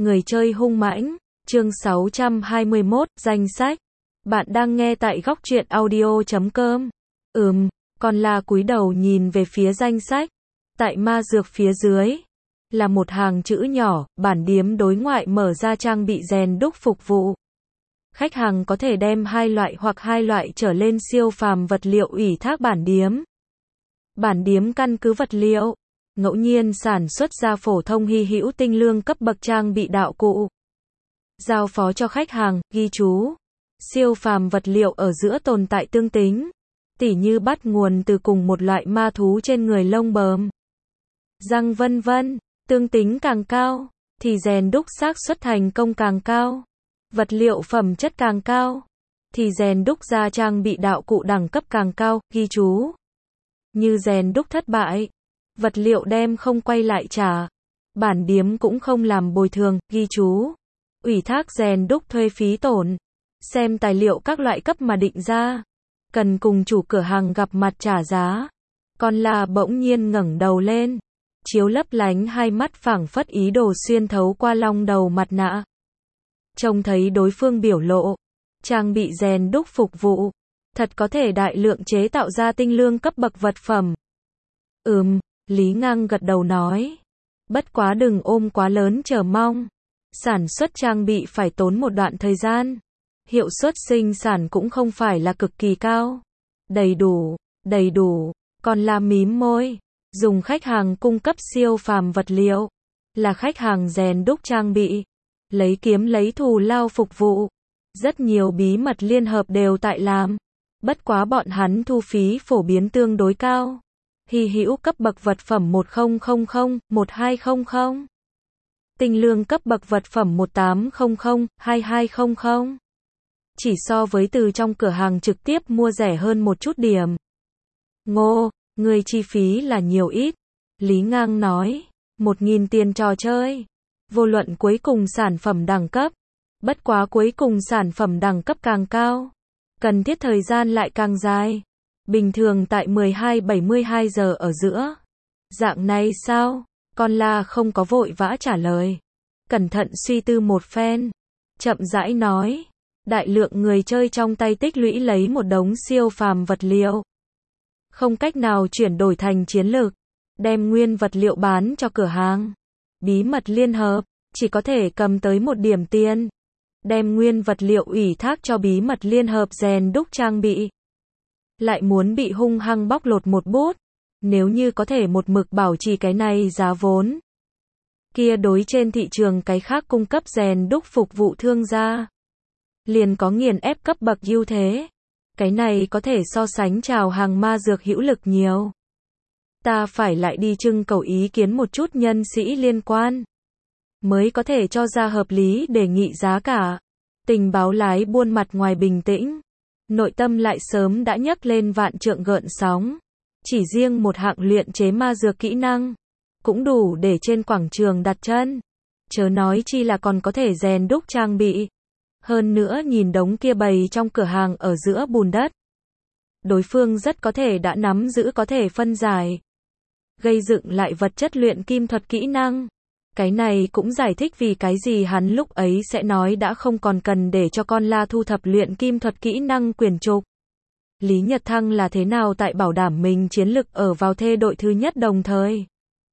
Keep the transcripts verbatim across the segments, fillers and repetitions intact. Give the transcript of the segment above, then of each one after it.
Người chơi hung mãnh, chương sáu trăm hai mươi mốt, danh sách. Bạn đang nghe tại góc truyện audio chấm com. Ừm, còn là cúi đầu nhìn về phía danh sách. Tại ma dược phía dưới, là một hàng chữ nhỏ, bản điếm đối ngoại mở ra trang bị rèn đúc phục vụ. Khách hàng có thể đem hai loại hoặc hai loại trở lên siêu phàm vật liệu ủy thác bản điếm. Bản điếm căn cứ vật liệu, ngẫu nhiên sản xuất ra phổ thông hy hữu tinh lương cấp bậc trang bị đạo cụ. Giao phó cho khách hàng, ghi chú. Siêu phàm vật liệu ở giữa tồn tại tương tính, tỉ như bắt nguồn từ cùng một loại ma thú trên người lông bờm, răng vân vân, tương tính càng cao, thì rèn đúc xác suất thành công càng cao. Vật liệu phẩm chất càng cao, thì rèn đúc ra trang bị đạo cụ đẳng cấp càng cao, ghi chú. Như rèn đúc thất bại, vật liệu đem không quay lại trả, bản điếm cũng không làm bồi thường, ghi chú. Ủy thác rèn đúc thuê phí tổn, xem tài liệu các loại cấp mà định ra, cần cùng chủ cửa hàng gặp mặt trả giá. Con là bỗng nhiên ngẩng đầu lên, chiếu lấp lánh hai mắt phảng phất ý đồ xuyên thấu qua long đầu mặt nạ. Trông thấy đối phương biểu lộ, trang bị rèn đúc phục vụ, thật có thể đại lượng chế tạo ra tinh lương cấp bậc vật phẩm. Ừm, Lý Ngang gật đầu nói. Bất quá đừng ôm quá lớn chờ mong. Sản xuất trang bị phải tốn một đoạn thời gian. Hiệu suất sinh sản cũng không phải là cực kỳ cao. Đầy đủ, đầy đủ, còn là mím môi. Dùng khách hàng cung cấp siêu phàm vật liệu, là khách hàng rèn đúc trang bị, lấy kiếm lấy thù lao phục vụ. Rất nhiều bí mật liên hợp đều tại làm. Bất quá bọn hắn thu phí phổ biến tương đối cao. Hy hữu cấp bậc vật phẩm một nghìn không trăm, một hai không không. Tinh lương cấp bậc vật phẩm một tám không không, hai hai không không. Chỉ so với từ trong cửa hàng trực tiếp mua rẻ hơn một chút điểm. Ngô, người chi phí là nhiều ít. Lý Ngang nói, một nghìn tiền trò chơi. Vô luận cuối cùng sản phẩm đẳng cấp. Bất quá cuối cùng sản phẩm đẳng cấp càng cao, cần thiết thời gian lại càng dài. Bình thường tại mười hai bảy mươi hai giờ ở giữa. Dạng này sao? Con la không có vội vã trả lời. Cẩn thận suy tư một phen. Chậm rãi nói. Đại lượng người chơi trong tay tích lũy lấy một đống siêu phàm vật liệu. Không cách nào chuyển đổi thành chiến lược. Đem nguyên vật liệu bán cho cửa hàng. Bí mật liên hợp, chỉ có thể cầm tới một điểm tiền. Đem nguyên vật liệu ủy thác cho bí mật liên hợp rèn đúc trang bị. Lại muốn bị hung hăng bóc lột một bút. Nếu như có thể một mực bảo trì cái này giá vốn, kia đối trên thị trường cái khác cung cấp rèn đúc phục vụ thương gia, liền có nghiền ép cấp bậc ưu thế. Cái này có thể so sánh chào hàng ma dược hữu lực nhiều. Ta phải lại đi trưng cầu ý kiến một chút nhân sĩ liên quan, mới có thể cho ra hợp lý đề nghị giá cả. Tình báo lái buôn mặt ngoài bình tĩnh, nội tâm lại sớm đã nhấc lên vạn trượng gợn sóng. Chỉ riêng một hạng luyện chế ma dược kỹ năng, cũng đủ để trên quảng trường đặt chân. Chớ nói chi là còn có thể rèn đúc trang bị. Hơn nữa nhìn đống kia bày trong cửa hàng ở giữa bùn đất. Đối phương rất có thể đã nắm giữ có thể phân giải, gây dựng lại vật chất luyện kim thuật kỹ năng. Cái này cũng giải thích vì cái gì hắn lúc ấy sẽ nói đã không còn cần để cho con la thu thập luyện kim thuật kỹ năng quyền trục. Lý Nhật Thăng là thế nào tại bảo đảm mình chiến lực ở vào thê đội thứ nhất đồng thời.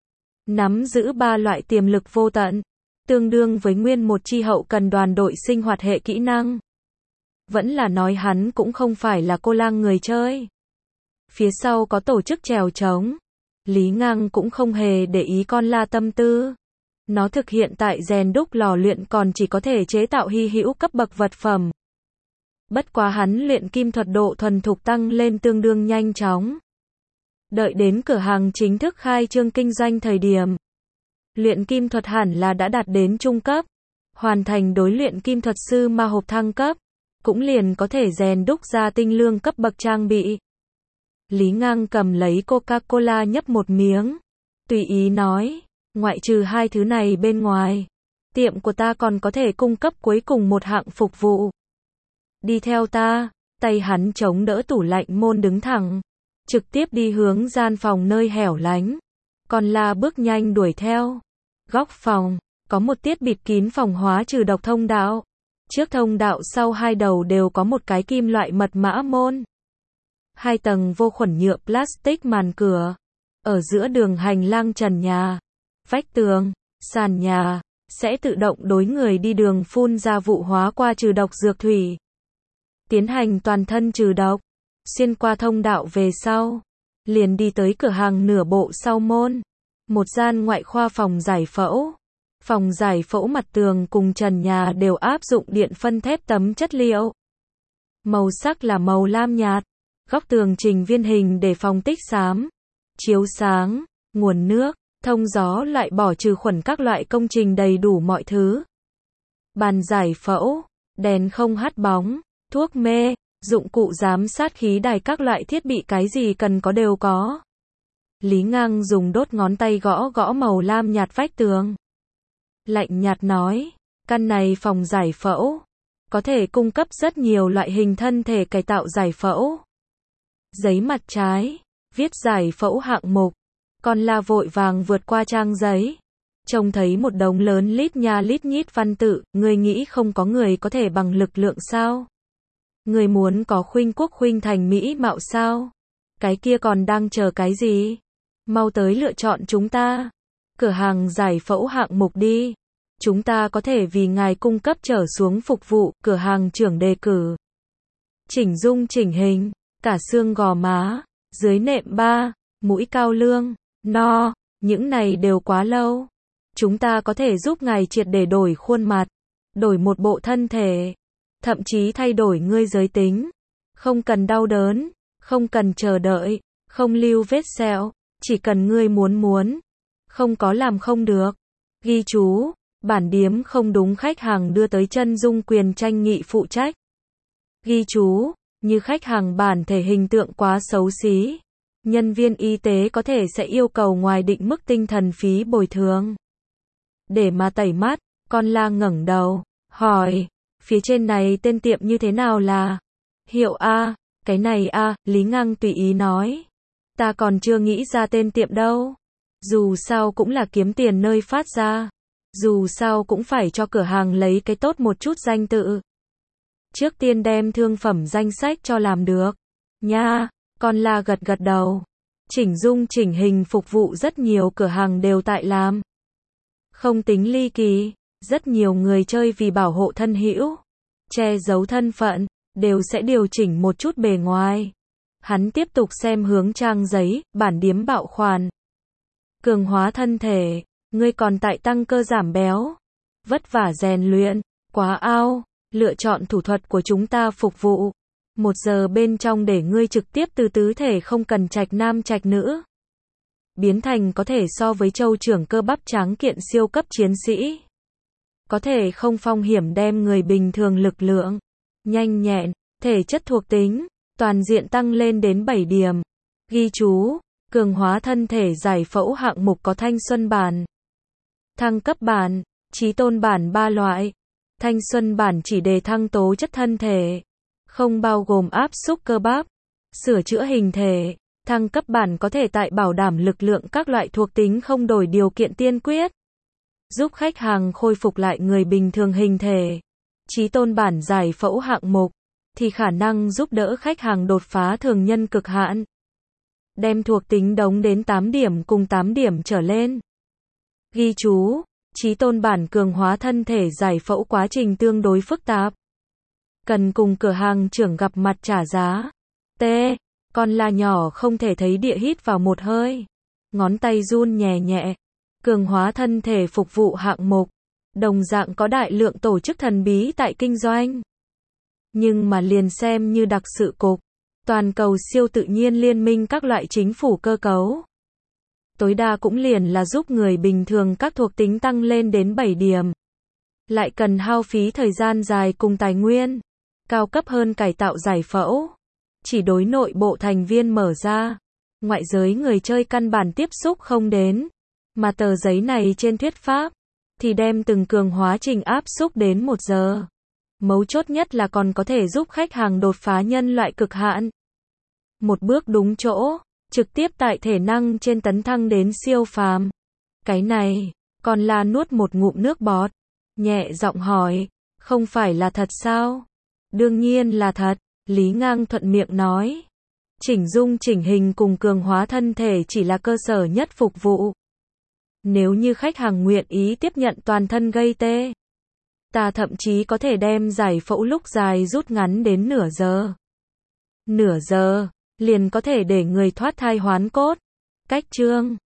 Nắm giữ ba loại tiềm lực vô tận, tương đương với nguyên một chi hậu cần đoàn đội sinh hoạt hệ kỹ năng. Vẫn là nói hắn cũng không phải là cô lang người chơi. Phía sau có tổ chức trèo trống. Lý Ngang cũng không hề để ý con la tâm tư. Nó thực hiện tại rèn đúc lò luyện còn chỉ có thể chế tạo hy hữu cấp bậc vật phẩm. Bất quá hắn luyện kim thuật độ thuần thục tăng lên tương đương nhanh chóng. Đợi đến cửa hàng chính thức khai trương kinh doanh thời điểm, luyện kim thuật hẳn là đã đạt đến trung cấp. Hoàn thành đối luyện kim thuật sư ma hộp thăng cấp, cũng liền có thể rèn đúc ra tinh lương cấp bậc trang bị. Lý Ngang cầm lấy Coca-Cola nhấp một miếng, tùy ý nói, ngoại trừ hai thứ này bên ngoài, tiệm của ta còn có thể cung cấp cuối cùng một hạng phục vụ. Đi theo ta. Tay hắn chống đỡ tủ lạnh môn đứng thẳng, trực tiếp đi hướng gian phòng nơi hẻo lánh. Còn la bước nhanh đuổi theo. Góc phòng, có một tiết bịt kín phòng hóa trừ độc thông đạo. Trước thông đạo sau hai đầu đều có một cái kim loại mật mã môn. Hai tầng vô khuẩn nhựa plastic màn cửa. Ở giữa đường hành lang trần nhà, vách tường, sàn nhà, sẽ tự động đối người đi đường phun ra vụ hóa qua trừ độc dược thủy. Tiến hành toàn thân trừ độc. Xuyên qua thông đạo về sau. Liền đi tới cửa hàng nửa bộ sau môn. Một gian ngoại khoa phòng giải phẫu. Phòng giải phẫu mặt tường cùng trần nhà đều áp dụng điện phân thép tấm chất liệu. Màu sắc là màu lam nhạt. Góc tường trình viên hình để phòng tích xám, chiếu sáng, nguồn nước, thông gió loại bỏ trừ khuẩn các loại công trình đầy đủ mọi thứ. Bàn giải phẫu, đèn không hắt bóng, thuốc mê, dụng cụ giám sát khí đài các loại thiết bị cái gì cần có đều có. Lý Ngang dùng đốt ngón tay gõ gõ màu lam nhạt vách tường. Lạnh nhạt nói, căn này phòng giải phẫu, có thể cung cấp rất nhiều loại hình thân thể cải tạo giải phẫu. Giấy mặt trái, viết giải phẫu hạng mục. Con la vội vàng vượt qua trang giấy. Trông thấy một đống lớn lít nha lít nhít văn tự, người nghĩ không có người có thể bằng lực lượng sao? Người muốn có khuynh quốc khuynh thành mỹ mạo sao? Cái kia còn đang chờ cái gì? Mau tới lựa chọn chúng ta. Cửa hàng giải phẫu hạng mục đi. Chúng ta có thể vì ngài cung cấp trở xuống phục vụ, cửa hàng trưởng đề cử. Chỉnh dung chỉnh hình, cả xương gò má, dưới nệm ba, mũi cao lương, no, những này đều quá lâu. Chúng ta có thể giúp ngài triệt để đổi khuôn mặt, đổi một bộ thân thể, thậm chí thay đổi ngươi giới tính. Không cần đau đớn, không cần chờ đợi, không lưu vết sẹo, chỉ cần ngươi muốn muốn. Không có làm không được. Ghi chú, bản điếm không đúng khách hàng đưa tới chân dung quyền tranh nghị phụ trách. Ghi chú, như khách hàng bản thể hình tượng quá xấu xí, nhân viên y tế có thể sẽ yêu cầu ngoài định mức tinh thần phí bồi thường. Để mà tẩy mắt, con la ngẩng đầu, hỏi, phía trên này tên tiệm như thế nào là? Hiệu A, cái này A, Lý Ngang tùy ý nói. Ta còn chưa nghĩ ra tên tiệm đâu. Dù sao cũng là kiếm tiền nơi phát ra. Dù sao cũng phải cho cửa hàng lấy cái tốt một chút danh tự. Trước tiên đem thương phẩm danh sách cho làm được. Nha, con la gật gật đầu. Chỉnh dung chỉnh hình phục vụ rất nhiều cửa hàng đều tại làm. Không tính ly kỳ, rất nhiều người chơi vì bảo hộ thân hữu, che giấu thân phận, đều sẽ điều chỉnh một chút bề ngoài. Hắn tiếp tục xem hướng trang giấy, bản điếm bạo khoản. Cường hóa thân thể, ngươi còn tại tăng cơ giảm béo. Vất vả rèn luyện, quá ao, lựa chọn thủ thuật của chúng ta phục vụ. Một giờ bên trong để ngươi trực tiếp từ tứ thể không cần trạch nam trạch nữ. Biến thành có thể so với châu trưởng cơ bắp tráng kiện siêu cấp chiến sĩ. Có thể không phong hiểm đem người bình thường lực lượng, nhanh nhẹn, thể chất thuộc tính, toàn diện tăng lên đến bảy điểm. Ghi chú, cường hóa thân thể giải phẫu hạng mục có thanh xuân bản, thăng cấp bản, trí tôn bản ba loại. Thanh xuân bản chỉ đề thăng tố chất thân thể, không bao gồm áp xúc cơ bắp, sửa chữa hình thể. Thăng cấp bản có thể tại bảo đảm lực lượng các loại thuộc tính không đổi điều kiện tiên quyết, giúp khách hàng khôi phục lại người bình thường hình thể. Chí tôn bản giải phẫu hạng mục thì khả năng giúp đỡ khách hàng đột phá thường nhân cực hạn, đem thuộc tính đống đến tám điểm cùng tám điểm trở lên. Ghi chú, chí tôn bản cường hóa thân thể giải phẫu quá trình tương đối phức tạp, cần cùng cửa hàng trưởng gặp mặt trả giá. T. Con la nhỏ không thể thấy địa hít vào một hơi, ngón tay run nhẹ nhẹ. Cường hóa thân thể phục vụ hạng mục, đồng dạng có đại lượng tổ chức thần bí tại kinh doanh. Nhưng mà liền xem như đặc sự cục, toàn cầu siêu tự nhiên liên minh các loại chính phủ cơ cấu. Tối đa cũng liền là giúp người bình thường các thuộc tính tăng lên đến bảy điểm. Lại cần hao phí thời gian dài cùng tài nguyên. Cao cấp hơn cải tạo giải phẫu, chỉ đối nội bộ thành viên mở ra. Ngoại giới người chơi căn bản tiếp xúc không đến. Mà tờ giấy này trên thuyết pháp, thì đem từng cường hóa trình áp xúc đến một giờ. Mấu chốt nhất là còn có thể giúp khách hàng đột phá nhân loại cực hạn. Một bước đúng chỗ, trực tiếp tại thể năng trên tấn thăng đến siêu phàm. Cái này, Còn là nuốt một ngụm nước bọt, nhẹ giọng hỏi, không phải là thật sao? Đương nhiên là thật, Lý Ngang thuận miệng nói. Chỉnh dung chỉnh hình cùng cường hóa thân thể chỉ là cơ sở nhất phục vụ. Nếu như khách hàng nguyện ý tiếp nhận toàn thân gây tê, ta thậm chí có thể đem giải phẫu lúc dài rút ngắn đến nửa giờ. Nửa giờ, liền có thể để người thoát thai hoán cốt. Cách chương